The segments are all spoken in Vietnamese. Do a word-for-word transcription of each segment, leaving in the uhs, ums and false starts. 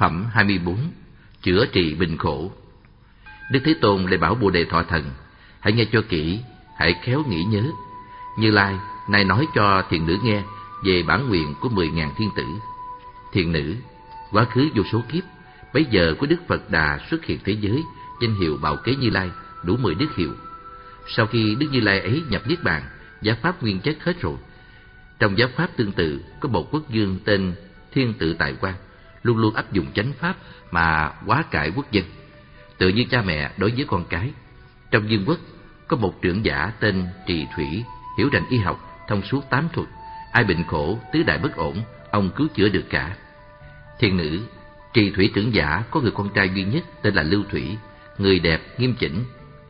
Phẩm hai mươi bốn. Chữa trị bệnh khổ. Đức Thế Tôn lại bảo Bồ Đề Thọ Thần: hãy nghe cho kỹ, hãy khéo nghĩ nhớ. Như Lai nay nói cho thiền nữ nghe về bản nguyện của mười ngàn thiên tử. Thiền nữ, quá khứ vô số kiếp, bấy giờ của Đức Phật Đà xuất hiện thế giới, danh hiệu Bạo Kế Như Lai đủ mười đức hiệu. Sau khi Đức Như Lai ấy nhập niết bàn, giáo pháp nguyên chất hết rồi. Trong giáo pháp tương tự, có một quốc vương tên Thiên Tự Tại Quan, luôn luôn áp dụng chánh pháp mà hóa cải quốc dân, tự như cha mẹ đối với con cái. Trong vương quốc có một trưởng giả tên Trì Thủy, hiểu rành y học, thông suốt tám thuật, ai bệnh khổ, tứ đại bất ổn, ông cứu chữa được cả. Thiên nữ, Trì Thủy trưởng giả có người con trai duy nhất tên là Lưu Thủy, người đẹp nghiêm chỉnh,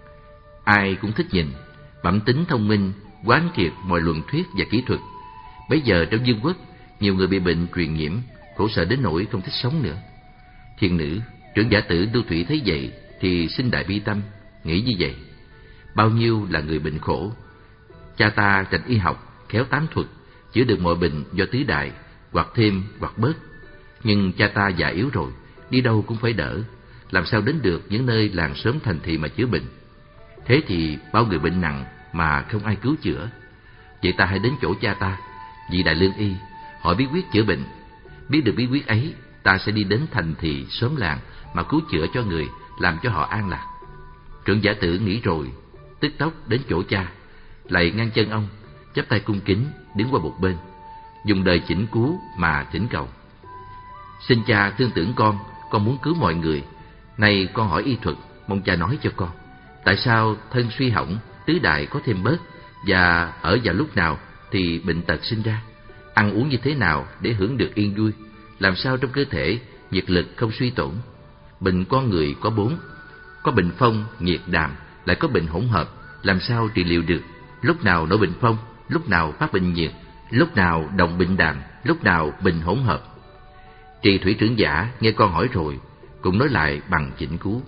ai cũng thích nhìn, bẩm tính thông minh, quán triệt mọi luận thuyết và kỹ thuật. Bấy giờ trong vương quốc, nhiều người bị bệnh truyền nhiễm, khổ sở đến nỗi không thích sống nữa. Thiên nữ, trưởng giả tử Lưu Thủy thấy vậy thì sinh đại bi tâm, nghĩ như vậy: bao nhiêu là người bệnh khổ, cha ta rành y học, khéo tám thuật, chữa được mọi bệnh do tứ đại, hoặc thêm hoặc bớt. Nhưng cha ta già yếu rồi, đi đâu cũng phải đỡ, làm sao đến được những nơi làng xóm thành thị mà chữa bệnh. Thế thì bao người bệnh nặng mà không ai cứu chữa. Vậy ta hãy đến chỗ cha ta, vị đại lương y, họ biết quyết chữa bệnh. Biết được bí quyết ấy, ta sẽ đi đến thành thị xóm làng mà cứu chữa cho người, làm cho họ an lạc. Trưởng giả tử nghĩ rồi, tức tốc đến chỗ cha, lạy ngang chân ông, chắp tay cung kính đứng qua một bên, dùng đời chỉnh cứu mà thỉnh cầu: xin cha thương tưởng con, con muốn cứu mọi người. Nay con hỏi y thuật, mong cha nói cho con, tại sao thân suy hỏng, tứ đại có thêm bớt, và ở vào lúc nào thì bệnh tật sinh ra? Ăn uống như thế nào để hưởng được yên vui? Làm sao trong cơ thể nhiệt lực không suy tổn? Bệnh con người có bốn, có bệnh phong, nhiệt, đàm, lại có bệnh hỗn hợp, làm sao trị liệu được? Lúc nào nổi bệnh phong, lúc nào phát bệnh nhiệt, lúc nào đồng bệnh đàm, lúc nào bệnh hỗn hợp. Trì Thủy trưởng giả nghe con hỏi rồi, cũng nói lại bằng chỉnh cứu.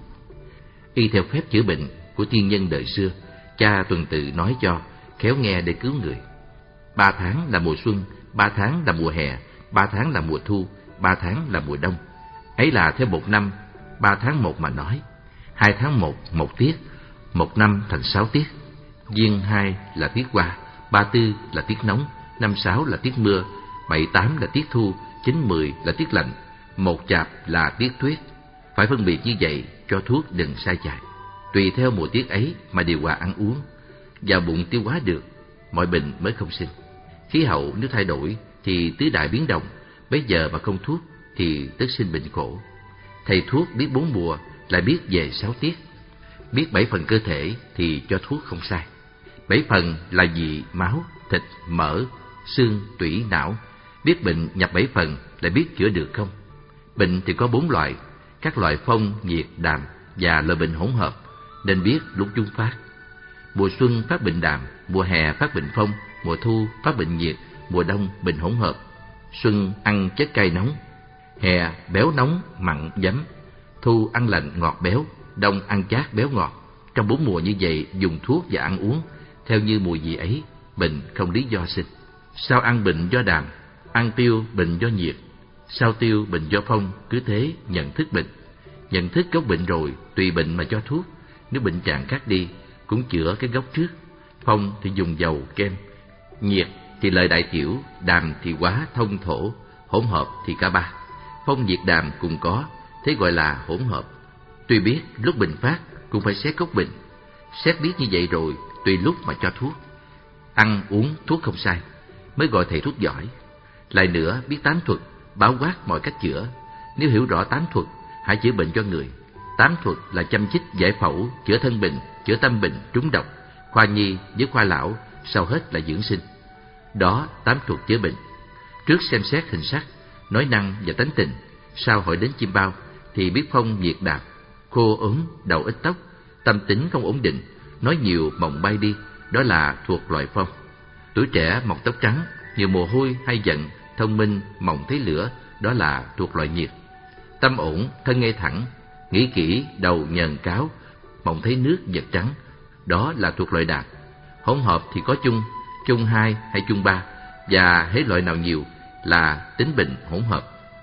Y theo phép chữa bệnh của tiên nhân đời xưa, cha tuần tự nói cho, khéo nghe để cứu người. Ba tháng là mùa xuân, ba tháng là mùa hè, ba tháng là mùa thu, ba tháng là mùa đông. Ấy là theo một năm, ba tháng một mà nói. Hai tháng một, một tiết, một năm thành sáu tiết. Giêng hai là tiết hoa, ba tư là tiết nóng, năm sáu là tiết mưa, bảy tám là tiết thu, chín mười là tiết lạnh, một chạp là tiết tuyết. Phải phân biệt như vậy cho thuốc đừng sai chạy. Tùy theo mùa tiết ấy mà điều hòa ăn uống, vào bụng tiêu hóa được, mọi bệnh mới không sinh. Khí hậu nếu thay đổi thì tứ đại biến động, bấy giờ mà không thuốc thì tức sinh bệnh khổ. Thầy thuốc biết bốn mùa, lại biết về sáu tiết, biết bảy phần cơ thể thì cho thuốc không sai. Bảy phần là vị, máu, thịt, mỡ, xương, tủy, não. Biết bệnh nhập bảy phần lại biết chữa được không. Bệnh thì có bốn loại, các loại phong, nhiệt, đàm và loại bệnh hỗn hợp, nên biết lúc chúng phát. Mùa xuân phát bệnh đàm, mùa hè phát bệnh phong, mùa thu phát bệnh nhiệt, mùa đông bệnh hỗn hợp. Xuân ăn chất cay nóng, hè béo nóng mặn giấm, thu ăn lạnh ngọt béo, đông ăn chát béo ngọt. Trong bốn mùa như vậy dùng thuốc và ăn uống theo như mùi vị ấy, bệnh không lý do sinh. Sao ăn bệnh do đàm, ăn tiêu bệnh do nhiệt, sao tiêu bệnh do phong, cứ thế nhận thức bệnh. Nhận thức gốc bệnh rồi, tùy bệnh mà cho thuốc. Nếu bệnh trạng khác đi, cũng chữa cái gốc trước. Phong thì dùng dầu kem, nhiệt thì lợi đại tiểu, đàm thì hóa thông thổ, hỗn hợp thì cả ba. Phong nhiệt đàm cùng có, thế gọi là hỗn hợp. Tuy biết lúc bệnh phát cũng phải xét gốc bệnh. Xét biết như vậy rồi, tùy lúc mà cho thuốc. Ăn uống thuốc không sai, mới gọi thầy thuốc giỏi. Lại nữa, biết tám thuật, bao quát mọi cách chữa. Nếu hiểu rõ tám thuật, hãy chữa bệnh cho người. Tám thuật là chăm chích, giải phẫu, chữa thân bệnh, chữa tâm bệnh, trúng độc, khoa nhi với khoa lão, sau hết là dưỡng sinh. Đó tám thuật chữa bệnh. Trước xem xét hình sắc, nói năng và tánh tình, sau hỏi đến chim bao thì biết phong nhiệt đàm, khô ốm, đầu ít tóc, tâm tính không ổn định, nói nhiều mộng bay đi, đó là thuộc loại phong. Tuổi trẻ mọc tóc trắng, nhiều mồ hôi hay giận, thông minh mộng thấy lửa, đó là thuộc loại nhiệt. Tâm ổn, thân ngay thẳng, nghĩ kỹ, đầu nhờn cáo, mộng thấy nước vật trắng, đó là thuộc loại đàm. Hỗn hợp thì có chung, chung hai hay chung ba, và hễ loại nào nhiều là tính bệnh hỗn hợp.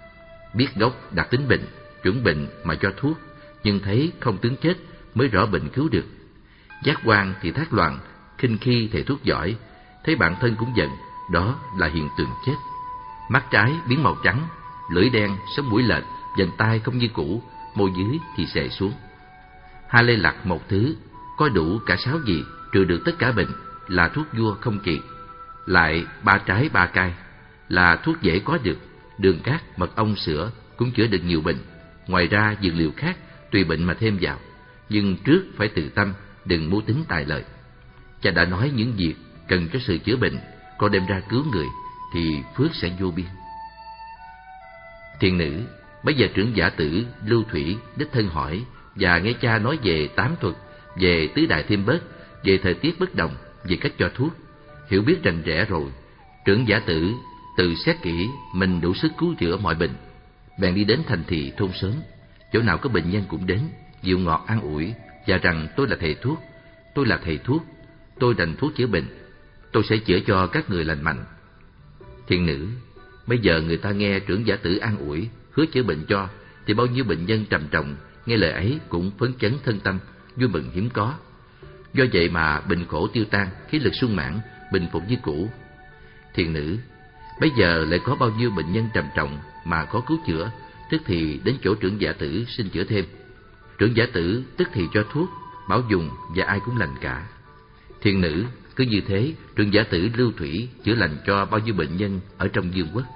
biết gốc đặc tính bệnh, chuẩn bệnh mà cho thuốc, nhưng thấy không tướng chết mới rõ bệnh cứu được. Giác quan thì thác loạn, khinh khi thầy thuốc giỏi, thấy bản thân cũng giận, đó là hiện tượng chết. Mắt trái biến màu trắng, lưỡi đen, sống mũi lệch, vành tai không như cũ, môi dưới thì xệ xuống. Hai lê lặt một thứ, có đủ cả sáu vị, trừ được tất cả bệnh, là thuốc vua không kỳ. Lại ba trái ba cay, là thuốc dễ có được, đường cát, mật ong, sữa cũng chữa được nhiều bệnh. Ngoài ra dược liệu khác tùy bệnh mà thêm vào, nhưng trước phải tự tâm, đừng mưu tính tài lợi. Cha đã nói những việc cần cho sự chữa bệnh, con đem ra cứu người thì phước sẽ vô biên. Thiền nữ, bây giờ trưởng giả tử Lưu Thủy đích thân hỏi và nghe cha nói về tám thuật, về tứ đại thêm bớt, về thời tiết bất đồng, về cách cho thuốc, hiểu biết rành rẽ rồi. Trưởng giả tử tự xét kỹ mình đủ sức cứu chữa mọi bệnh, bèn đi đến thành thị thôn xóm, chỗ nào có bệnh nhân cũng đến, dịu ngọt an ủi và rằng tôi là thầy thuốc, tôi là thầy thuốc, tôi đành thuốc chữa bệnh, tôi sẽ chữa cho các người lành mạnh. Thiền nữ, bây giờ người ta nghe trưởng giả tử an ủi, hứa chữa bệnh cho, thì bao nhiêu bệnh nhân trầm trọng nghe lời ấy cũng phấn chấn thân tâm, vui mừng hiếm có. Do vậy mà bệnh khổ tiêu tan, khí lực sung mãn, bình phục như cũ. Thiền nữ, bây giờ lại có bao nhiêu bệnh nhân trầm trọng mà có cứu chữa, tức thì đến chỗ trưởng giả tử xin chữa thêm. Trưởng giả tử tức thì cho thuốc, bảo dùng và ai cũng lành cả. Thiền nữ, cứ như thế, trưởng giả tử Lưu Thủy chữa lành cho bao nhiêu bệnh nhân ở trong vương quốc.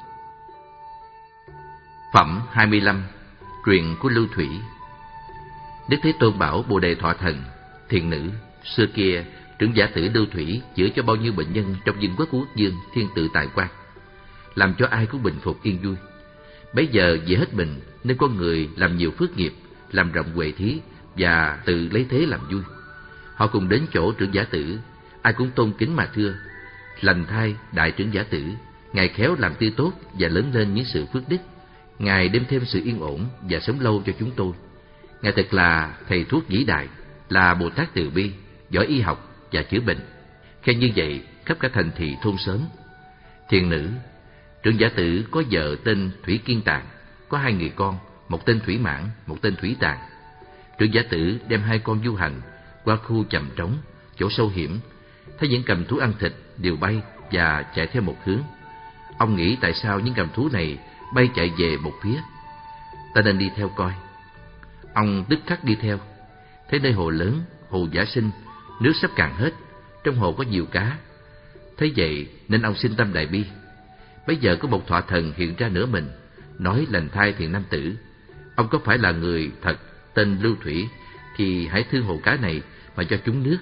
Phẩm hai mươi lăm. Truyền của Lưu Thủy. Đức Thế Tôn bảo Bồ Đề Thọ Thần: Thiền nữ, xưa kia trưởng giả tử Lưu Thủy chữa cho bao nhiêu bệnh nhân trong vương quốc của quốc dương thiên tự tại quan, làm cho ai cũng bình phục yên vui. Bấy giờ vì hết bệnh nên con người làm nhiều phước nghiệp, làm rộng huệ thí và tự lấy thế làm vui. Họ cùng đến chỗ trưởng giả tử, ai cũng tôn kính mà thưa: Lành thay đại trưởng giả tử, ngài khéo làm tươi tốt và lớn lên những sự phước đức. Ngài đem thêm sự yên ổn và sống lâu cho chúng tôi. Ngài thật là thầy thuốc vĩ đại, là Bồ Tát từ bi, giỏi y học và chữa bệnh. Khen như vậy khắp cả thành thị thôn xóm. Thiền nữ, trưởng giả tử có vợ tên Thủy Kiên Tạng, có hai người con, một tên Thủy Mãn, một tên Thủy Tạng. Trưởng giả tử đem hai con du hành qua khu chầm trống, chỗ sâu hiểm, thấy những cầm thú ăn thịt đều bay và chạy theo một hướng. Ông nghĩ tại sao những cầm thú này bay chạy về một phía, ta nên đi theo coi. Ông tức khắc đi theo, thấy nơi hồ lớn, hồ Giả Sinh, nước sắp cạn hết, trong hồ có nhiều cá. Thấy vậy nên ông sinh tâm đại bi. Bây giờ có một thọ thần hiện ra nửa mình, nói: Lành thai thiện nam tử, ông có phải là người thật tên Lưu Thủy thì hãy thương hồ cá này mà cho chúng nước.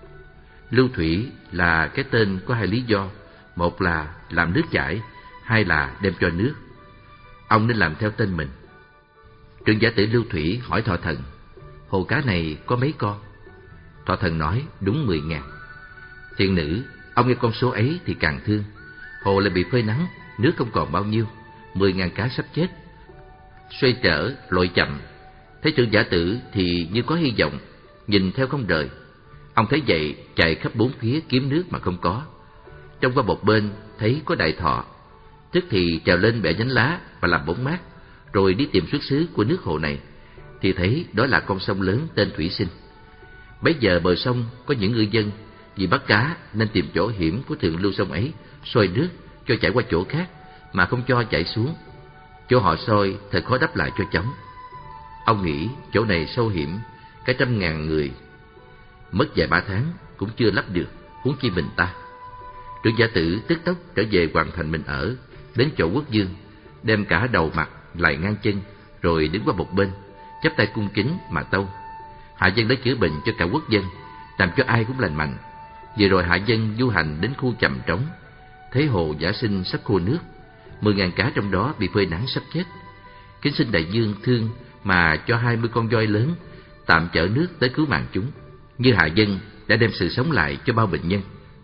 Lưu Thủy là cái tên có hai lý do: một là làm nước chảy, hai là đem cho nước. Ông nên làm theo tên mình. Trưởng giả tử Lưu Thủy hỏi thọ thần: Hồ cá này có mấy con? Thọ thần nói: Đúng mười ngàn. Thiện nữ, ông nghe con số ấy thì càng thương. Hồ lại bị phơi nắng, nước không còn bao nhiêu, mười ngàn cá sắp chết. Xoay trở lội chậm, thấy trưởng giả tử thì như có hy vọng, nhìn theo không rời. Ông thấy vậy chạy khắp bốn phía kiếm nước mà không có. Trong qua một bên thấy có đại thọ, tức thì trèo lên bẻ nhánh lá và làm bóng mát, rồi đi tìm xuất xứ của nước hồ này, thì thấy đó là con sông lớn tên Thủy Sinh. Bấy giờ bờ sông có những ngư dân vì bắt cá nên tìm chỗ hiểm của thượng lưu sông ấy, soi nước cho chảy qua chỗ khác mà không cho chảy xuống. Chỗ họ soi thật khó đắp lại cho chóng. Ông nghĩ chỗ này sâu hiểm, cả trăm ngàn người mất vài ba tháng cũng chưa lấp được, huống chi mình ta. Trưởng giả tử tức tốc trở về hoàng thành mình ở, đến chỗ quốc dương, đem cả đầu mặt lại ngang chân, rồi đứng qua một bên, chắp tay cung kính mà tâu: Hạ dân đã chữa bệnh cho cả quốc dân, làm cho ai cũng lành mạnh. Vừa rồi hạ dân du hành đến khu chầm trống, thấy hồ Giả Sinh sắp khô nước, mười ngàn cá trong đó bị phơi nắng sắp chết. Kính xin đại dương thương mà cho hai mươi con voi lớn tạm chở nước tới cứu mạng chúng, như hạ dân đã đem sự sống lại cho bao bệnh nhân.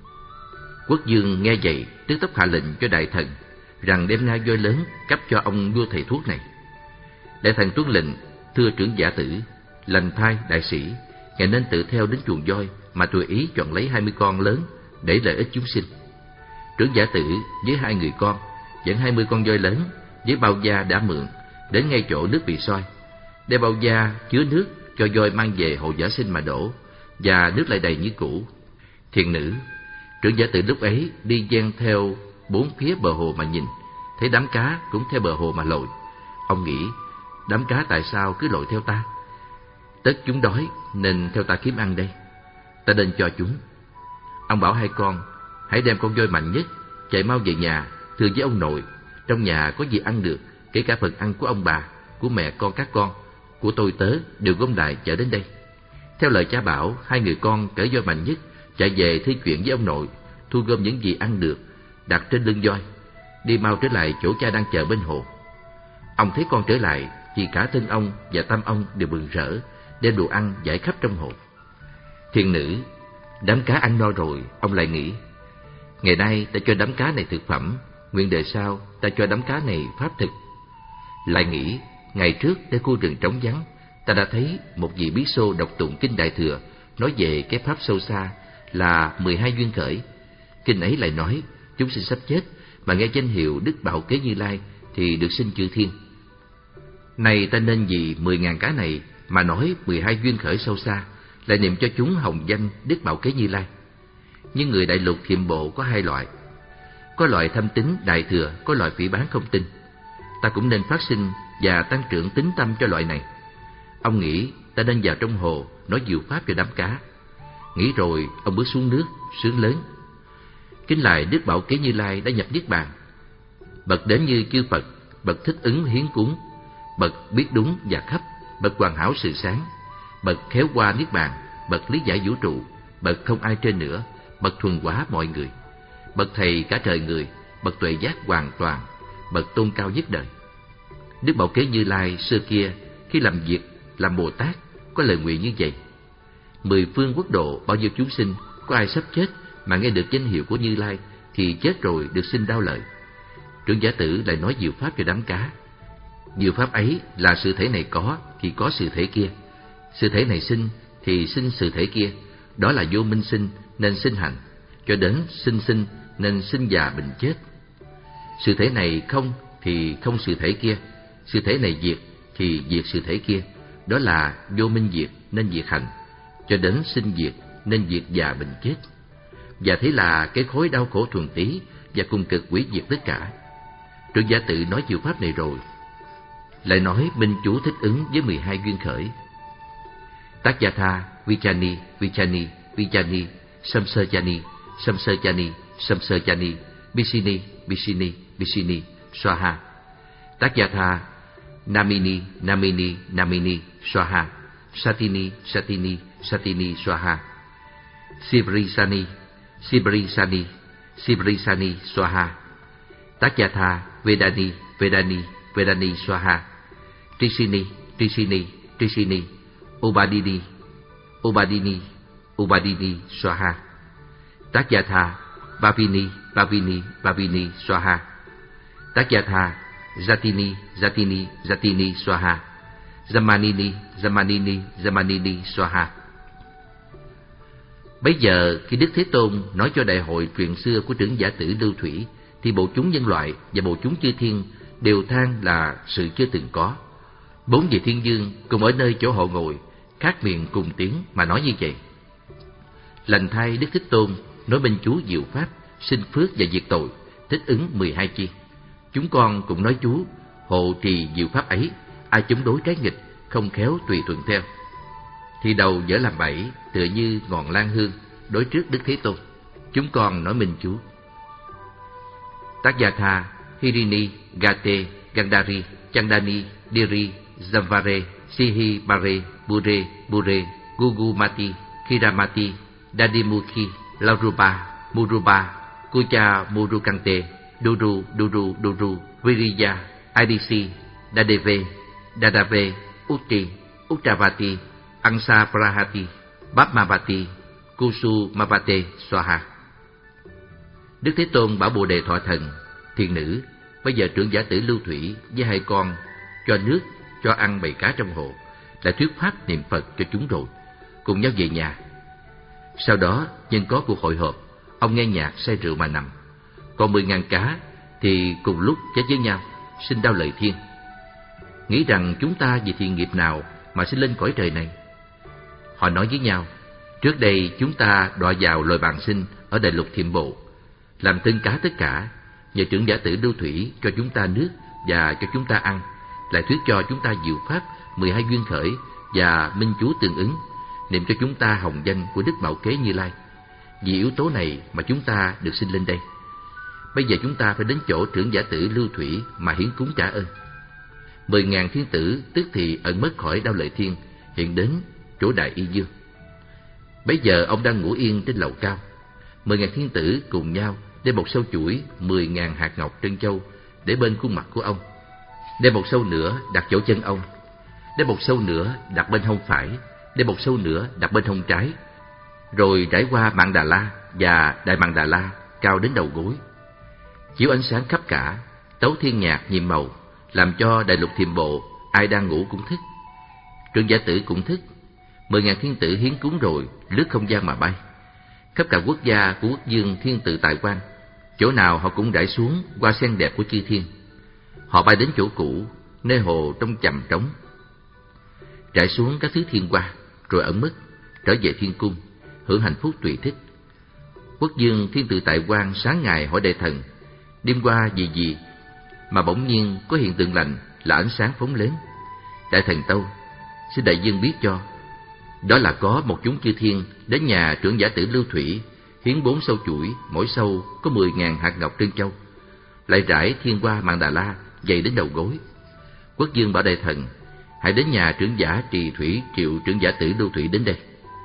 Quốc dương nghe vậy tức tốc hạ lệnh cho đại thần rằng đem ngay voi lớn cấp cho ông vua thầy thuốc này. Đại thần tuân lệnh: Thưa trưởng giả tử, lành thai đại sĩ, ngài nên tự theo đến chuồng voi mà tùy ý chọn lấy hai mươi con lớn để lợi ích chúng sinh. Trưởng giả tử với hai người con dẫn hai mươi con voi lớn với bao da đã mượn, đến ngay chỗ nước bị soi, đem bao da chứa nước cho voi mang về hồ Giả Sinh mà đổ, và nước lại đầy như cũ. Thiền nữ, trưởng giả tự lúc ấy đi dang theo bốn phía bờ hồ mà nhìn, thấy đám cá cũng theo bờ hồ mà lội. Ông nghĩ, đám cá tại sao cứ lội theo ta? Tất chúng đói nên theo ta kiếm ăn đây, ta nên cho chúng. Ông bảo hai con, hãy đem con voi mạnh nhất chạy mau về nhà, thưa với ông nội, trong nhà có gì ăn được, kể cả phần ăn của ông bà, của mẹ con các con, của tôi tớ đều gom lại chở đến đây. Theo lời cha bảo, hai người con cởi voi mạnh nhất chạy về thi chuyện với ông nội, thu gom những gì ăn được, đặt trên lưng voi, đi mau trở lại chỗ cha đang chờ bên hồ. Ông thấy con trở lại thì cả thân ông và tâm ông đều mừng rỡ, đem đồ ăn giải khắp trong hồ. Thiền nữ, đám cá ăn no rồi, ông lại nghĩ, ngày nay ta cho đám cá này thực phẩm, nguyện đời sau ta cho đám cá này pháp thực. Lại nghĩ, ngày trước tại khu rừng trống vắng, ta đã thấy một vị bí xô đọc tụng kinh Đại Thừa, nói về cái pháp sâu xa là mười hai duyên khởi. Kinh ấy lại nói, chúng sinh sắp chết mà nghe danh hiệu Đức Bảo Kế Như Lai thì được sinh chư thiên. Này ta nên vì mười ngàn cá này mà nói mười hai duyên khởi sâu xa, lại niệm cho chúng hồng danh Đức Bảo Kế Như Lai. Nhưng người đại lục thiệm bộ có hai loại, có loại thâm tín đại thừa, có loại phỉ báng không tin. Ta cũng nên phát sinh và tăng trưởng tín tâm cho loại này. Ông nghĩ ta nên vào trong hồ nói diệu pháp cho đám cá. Nghĩ rồi ông bước xuống nước sướng lớn, kính lại Đức Bảo Kế Như Lai đã nhập niết bàn. Bậc đến như chư Phật, bậc thích ứng hiến cúng, bậc biết đúng và khắp, bậc hoàn hảo sự sáng, bậc khéo qua niết bàn, bậc lý giải vũ trụ, bậc không ai trên nữa, bậc thuần hóa mọi người, bậc thầy cả trời người, bậc tuệ giác hoàn toàn, bậc tôn cao nhất đời. Đức Bảo Kế Như Lai xưa kia khi làm việc làm Bồ Tát có lời nguyện như vậy: mười phương quốc độ bao nhiêu chúng sinh, có ai sắp chết mà nghe được danh hiệu của Như Lai thì chết rồi được sinh đau lợi. Trưởng giả tử lại nói diệu pháp cho đám cá. Diệu pháp ấy là sự thể này có thì có sự thể kia, sự thể này sinh thì sinh sự thể kia. Đó là vô minh sinh nên sinh hành, cho đến sinh sinh nên sinh già bệnh chết. Sự thể này không thì không sự thể kia, sự thể này diệt thì diệt sự thể kia. Đó là vô minh diệt nên diệt hành, cho đến sinh diệt nên diệt già bệnh chết. Và thế là cái khối đau khổ thuần tí và cùng cực hủy diệt tất cả. Trưởng giả tự nói diệu pháp này rồi, lại nói minh chú thích ứng với mười hai duyên khởi: Tác Gia Tha, Vichani, Vichani, Vichani, Samsajani, Samsajani, Samsajani, Bisini, Bisini, Bisini, Swaha. Tác Gia Tha, Namini, Namini, Namini, Swaha. Satini, Satini, Satini, Swaha. Sibrisani, Sibrisani, Sibrisani, Swaha. Tác Gia Tha, Vedani, Vedani, Vedani, Swaha. Trisini, Trisini, Trisini, Ubadini, Ubadini, Ubadini, Swaha. Tác Gia Tha, Bhavini, Bhavini, Bhavini, Swaha. Tác Gia Tha, Jatini, Jatini, Jatini, Swaha. Zamanini, Zamanini, Zamanini, Swaha. Bấy giờ khi Đức Thế Tôn nói cho đại hội chuyện xưa của trưởng giả tử Lưu Thủy, thì bộ chúng nhân loại và bộ chúng chư thiên đều than là sự chưa từng có. Bốn vị thiên dương cùng ở nơi chỗ họ ngồi, khác miệng cùng tiếng mà nói như vậy: Lành thay Đức Thích Tôn nói minh chú diệu pháp, sinh phước và diệt tội, thích ứng mười hai chi. Chúng con cũng nói chú hộ trì diệu pháp ấy, ai chống đối trái nghịch, không khéo tùy thuận theo, thì đầu dở làm bẫy, tựa như ngọn lan hương đối trước Đức Thế Tôn. Chúng con nói minh chú: Tác Gia Tha, Hirini, Gate, Gandhari, Chandani, Diri, Zamvare, Sihi, Bare, Bure, Bure, Gugumati, Kiramati, Dadimukhi, Lauruba, Muruba, Kucha, Murukante, Duru, Duru, Duru, Viriya, Adisi, Dadeve, Dadave, Utti, Uttavati, Ansa Prahati, Bapmavati, Kusu Mavate, Swaha. Đức Thế Tôn bảo Bồ Đề Thọ Thần: Thiền nữ, bây giờ trưởng giả tử Lưu Thủy với hai con cho nước, cho ăn bầy cá trong hồ, đã thuyết pháp niệm Phật cho chúng rồi, cùng nhau về nhà. Sau đó nhân có cuộc hội họp, ông nghe nhạc say rượu mà nằm. Còn mười ngàn cá thì cùng lúc chết với nhau, sinh đau lợi thiên. nghĩ rằng chúng ta vì thiện nghiệp nào mà sinh lên cõi trời này. Họ nói với nhau, trước đây chúng ta đọa vào loài bàng sinh ở đại lục Thiểm Bộ, làm tên cá tất cả, nhờ trưởng giả tử Lưu Thủy cho chúng ta nước và cho chúng ta ăn, lại thuyết cho chúng ta diệu pháp mười hai duyên khởi và minh chú tương ứng, niệm cho chúng ta hồng danh của Đức Bảo Kế Như Lai. Vì yếu tố này mà chúng ta được sinh lên đây. Bây giờ chúng ta phải đến chỗ trưởng giả tử Lưu Thủy mà hiến cúng trả ơn. Mười ngàn thiên tử tức thì ẩn mất khỏi Đao Lợi Thiên, hiện đến chỗ Đại Y Dương. Bây giờ ông đang ngủ yên trên lầu cao. Mười ngàn thiên tử cùng nhau đem một sâu chuỗi mười ngàn hạt ngọc trân châu để bên khuôn mặt của ông, đem một sâu nữa đặt chỗ chân ông, đem một sâu nữa đặt bên hông phải, đem một sâu nữa đặt bên hông trái, rồi trải qua Mạn Đà La và Đại Mạn Đà La cao đến đầu gối, chiếu ánh sáng khắp cả, tấu thiên nhạc nhiệm màu, làm cho đại lục Thiểm Bộ ai đang ngủ cũng thức. Trưởng giả tử cũng thức. Mười ngàn thiên tử hiến cúng rồi lướt không gian mà bay khắp cả quốc gia của quốc dương thiên tự tại quan, chỗ nào họ cũng rải xuống hoa sen đẹp của chư thiên. Họ bay đến chỗ cũ, nơi hồ trong chầm trống, rải xuống các thứ thiên hoa, rồi ẩn mất, trở về thiên cung, hưởng hạnh phúc tùy thích. Quốc dương thiên tự tại quan sáng ngày hỏi đại thần, đêm qua vì gì mà bỗng nhiên có hiện tượng lành là ánh sáng phóng lớn. Đại thần tâu, xin đại dương biết cho. Đó là có một chúng chư thiên đến nhà trưởng giả tử Lưu Thủy, hiến bốn sâu chuỗi, mỗi sâu có mười ngàn hạt ngọc trân châu, lại rải thiên hoa Mạn Đà La dày đến đầu gối. Quốc dương bảo đại thần, hãy đến nhà trưởng giả Trì Thủy triệu trưởng giả tử Lưu Thủy đến đây.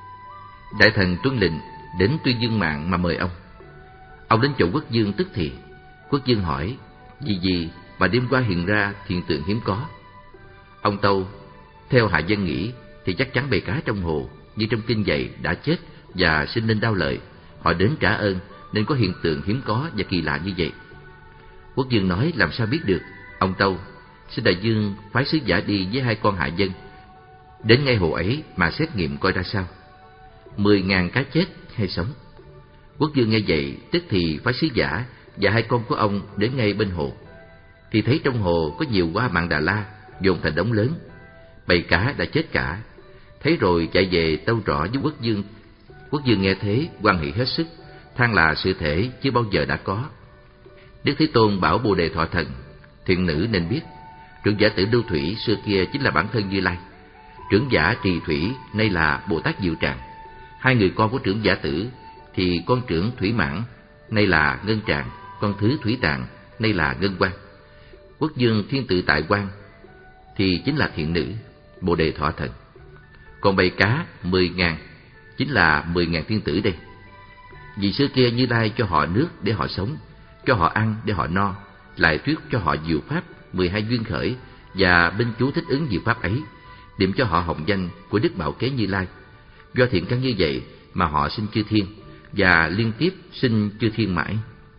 Đại thần tuân lệnh, đến Tuyên Dương Mạng mà mời ông. Ông đến chỗ quốc dương tức thì. Quốc dương hỏi, vì gì mà đêm qua hiện ra hiện tượng hiếm có? Ông tâu, theo hạ dân nghĩ thì chắc chắn bầy cá trong hồ như trong kinh dạy đã chết và sinh lên Đao Lợi. Họ đến trả ơn nên có hiện tượng hiếm có và kỳ lạ như vậy. Quốc dương nói, làm sao biết được? Ông tâu, xin đại dương phái sứ giả đi với hai con hạ dân đến ngay hồ ấy mà xét nghiệm coi ra sao, mười ngàn cá chết hay sống. Quốc dương nghe vậy tức thì phái sứ giả và hai con của ông đến ngay bên hồ, thì thấy trong hồ có nhiều hoa Mạn Đà La dồn thành đống lớn, bầy cá đã chết cả. Thấy rồi chạy về tâu rõ với quốc dương. Quốc dương nghe thế hoan hỷ hết sức, than là sự thể chưa bao giờ đã có. Đức Thế Tôn bảo Bồ Đề Thọ Thần, thiện nữ nên biết, trưởng giả tử Lưu Thủy xưa kia chính là bản thân Như Lai. Trưởng giả Trì Thủy nay là Bồ Tát Diệu Tràng. Hai người con của trưởng giả tử thì con trưởng Thủy Mãn nay là Ngân Tràng, con thứ Thủy Tạng nay là Ngân Quang. Quốc dương thiên tự tại quan thì chính là thiện nữ Bồ Đề Thọ Thần. Còn bầy cá mười ngàn chính là mười ngàn thiên tử đây. Vì xưa kia Như Lai cho họ nước để họ sống, cho họ ăn để họ no, lại thuyết cho họ diệu pháp mười hai duyên khởi và binh chú thích ứng diệu pháp ấy, điểm cho họ hồng danh của Đức Bảo Kế Như Lai. Do thiện căn như vậy mà họ sinh chư thiên và liên tiếp sinh chư thiên mãi.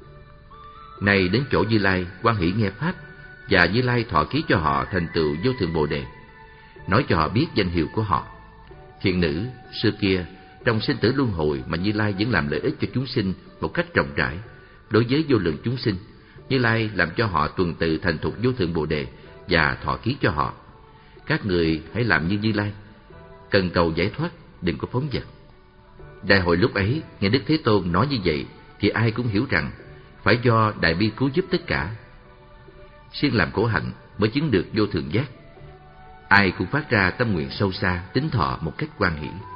Này đến chỗ Như Lai hoan hỷ nghe pháp, và Như Lai thọ ký cho họ thành tựu vô thượng Bồ Đề, nói cho họ biết danh hiệu của họ. Thiện nữ xưa kia trong sinh tử luân hồi mà Như Lai vẫn làm lợi ích cho chúng sinh một cách rộng rãi. Đối với vô lượng chúng sinh, Như Lai làm cho họ tuần tự thành thục vô thượng Bồ Đề và thọ ký cho họ. Các người hãy làm như Như Lai, cần cầu giải thoát, đừng có phóng dật. Đại hội lúc ấy nghe Đức Thế Tôn nói như vậy thì ai cũng hiểu rằng phải do đại bi cứu giúp tất cả. Siêng làm khổ hạnh mới chứng được vô thượng giác. Ai cũng phát ra tâm nguyện sâu xa, tín thọ một cách hoan hỷ.